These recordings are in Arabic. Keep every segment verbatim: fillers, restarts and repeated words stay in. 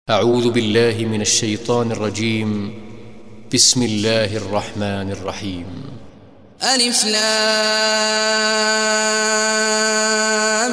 أعوذ بالله من الشيطان الرجيم. بسم الله الرحمن الرحيم. ألف لام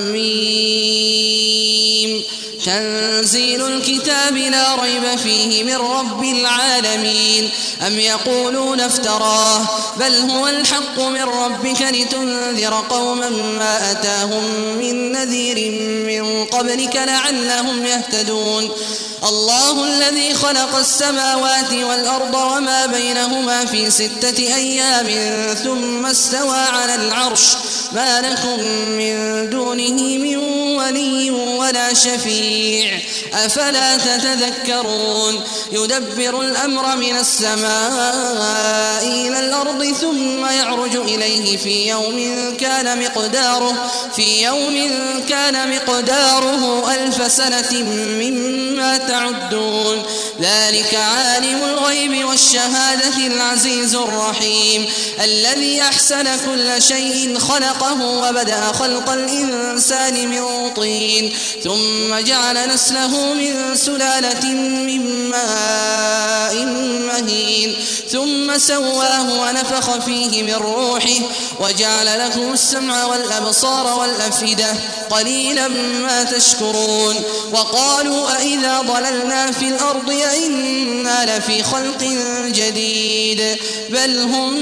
ميم. تنزيل الكتاب لا ريب فيه من رب العالمين. أم يقولون افتراه بل هو الحق من ربك لتنذر قوما ما أتاهم من نذير من قبلك لعلهم يهتدون. الله الذي خلق السماوات والأرض وما بينهما في ستة أيام ثم استوى على العرش ما لكم من دونه من ولي ولا شفيع أفلا تتذكرون. يدبر الأمر من السماء إلى الأرض ثم يعرج إليه في يوم كان مقداره في يوم كان مقداره ألف سنة مما تعدون. ذلك عالم الغيب والشهادة العزيز الرحيم الذي أحسن كل شيء خلقه وبدأ خلق الإنسان من طين ثم جعل نسله من سلالة من ماء مهين ثم سواه ونفخ فيه من روحه وجعل لكم السمع والأبصار والأفئدة قليلا ما تشكرون. وقالوا أإذا ضللنا في الأرض أإنا لفي خلق جديد بل هم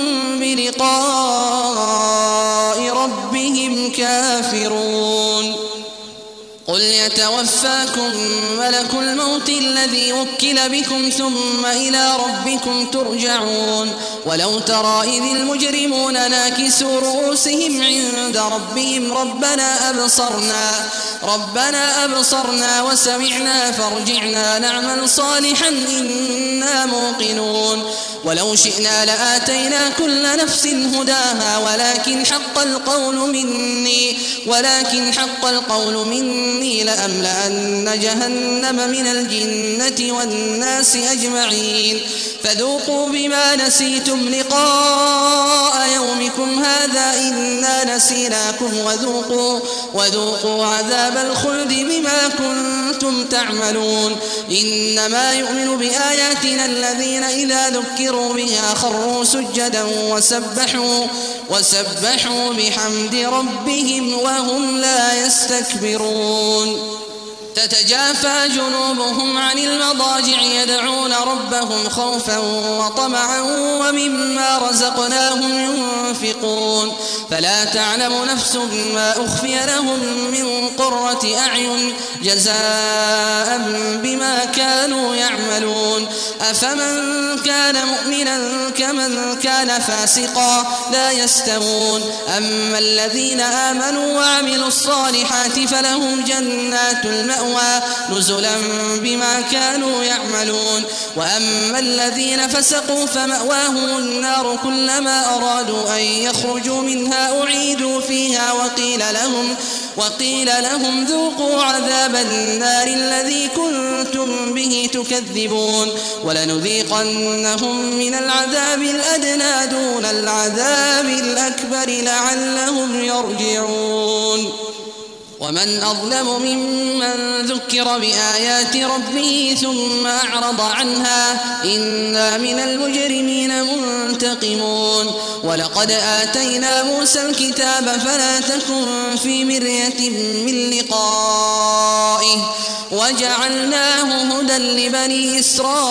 بلقاء ربهم كافرون. قل يتوفاكم ملك الموت الذي وكل بكم ثم إلى ربكم ترجعون. ولو ترى إذ المجرمون ناكسوا رؤوسهم عند ربهم ربنا أبصرنا ربنا أبصرنا وسمعنا فارجعنا نعمل صالحا إنا موقنون. ولو شئنا لآتينا كل نفس هداها ولكن حق القول مني ولكن حق القول مني لأملأن جهنم من الجنة والناس أجمعين. فذوقوا بما نسيتم لقاء يومكم هذا إنا نسيناكم وذوقوا وذوقوا عذاب الخلد بما كنتم تعملون. إنما يؤمن بآياتنا الذين إذا ذكروا بها خروا سجدا وسبحوا وسبحوا بحمد ربهم وهم لا يستكبرون. تتجافى جنوبهم عن المضاجع يدعون ربهم خوفا وطمعا ومما رزقناهم ينفقون. فلا تعلم نفس ما أخفي لهم من قرة أعين جزاء بما كانوا يعملون. أفمن كان مؤمنا كمن كان فاسقا لا يستوون. أما الذين آمنوا وعملوا الصالحات فلهم جنات المأوى نزلا بما كانوا يعملون. وأما الذين فسقوا فمأواهم النار كلما أرادوا أن يخرجوا منها أعيدوا فيها وقيل لهم وقيل لهم ذوقوا عذاب النار الذي كنتم به تكذبون. ولنذيقنهم من العذاب الأدنى دون العذاب الأكبر لعلهم يرجعون. ومن أظلم ممن ذكر بآيات ربه ثم أعرض عنها إنا من المجرمين منتقمون. ولقد آتينا موسى الكتاب فلا تكن في مرية من لقائه وجعلناه هدى لبني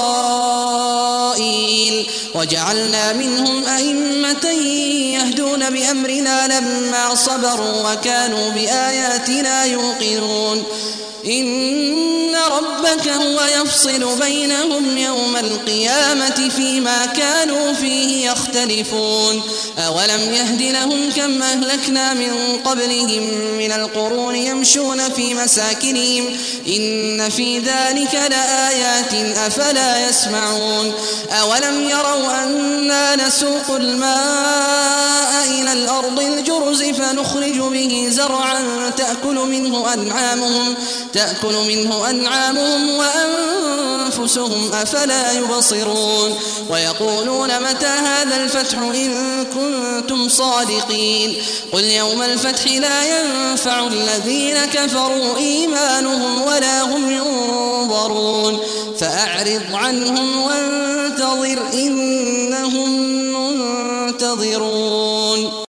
إسرائيل وجعلنا منهم أئمة يهدون بأمرنا لما صبروا وكانوا بآياتنا يوقنون. إن ربك هو يفصل بينهم يوم القيامة فيما كانوا فيه يختلفون. أولم يهد لهم كم أهلكنا من قبلهم من القرون يمشون في مساكنهم إن في ذلك لآيات أفلا يسمعون. أولم يروا أنا نسوق الماء إلى الأرض الجرز فنخرج به زرعا تأكل منه أنعامهم تأكل منه أنعامهم وأنفسهم أفلا يبصرون. ويقولون متى هذا الفتح إن كنتم صادقين. قل يوم الفتح لا ينفع الذين كفروا إيمانهم ولا هم ينظرون. محضرون فأعرض عنهم وانتظر إنهم منتظرون.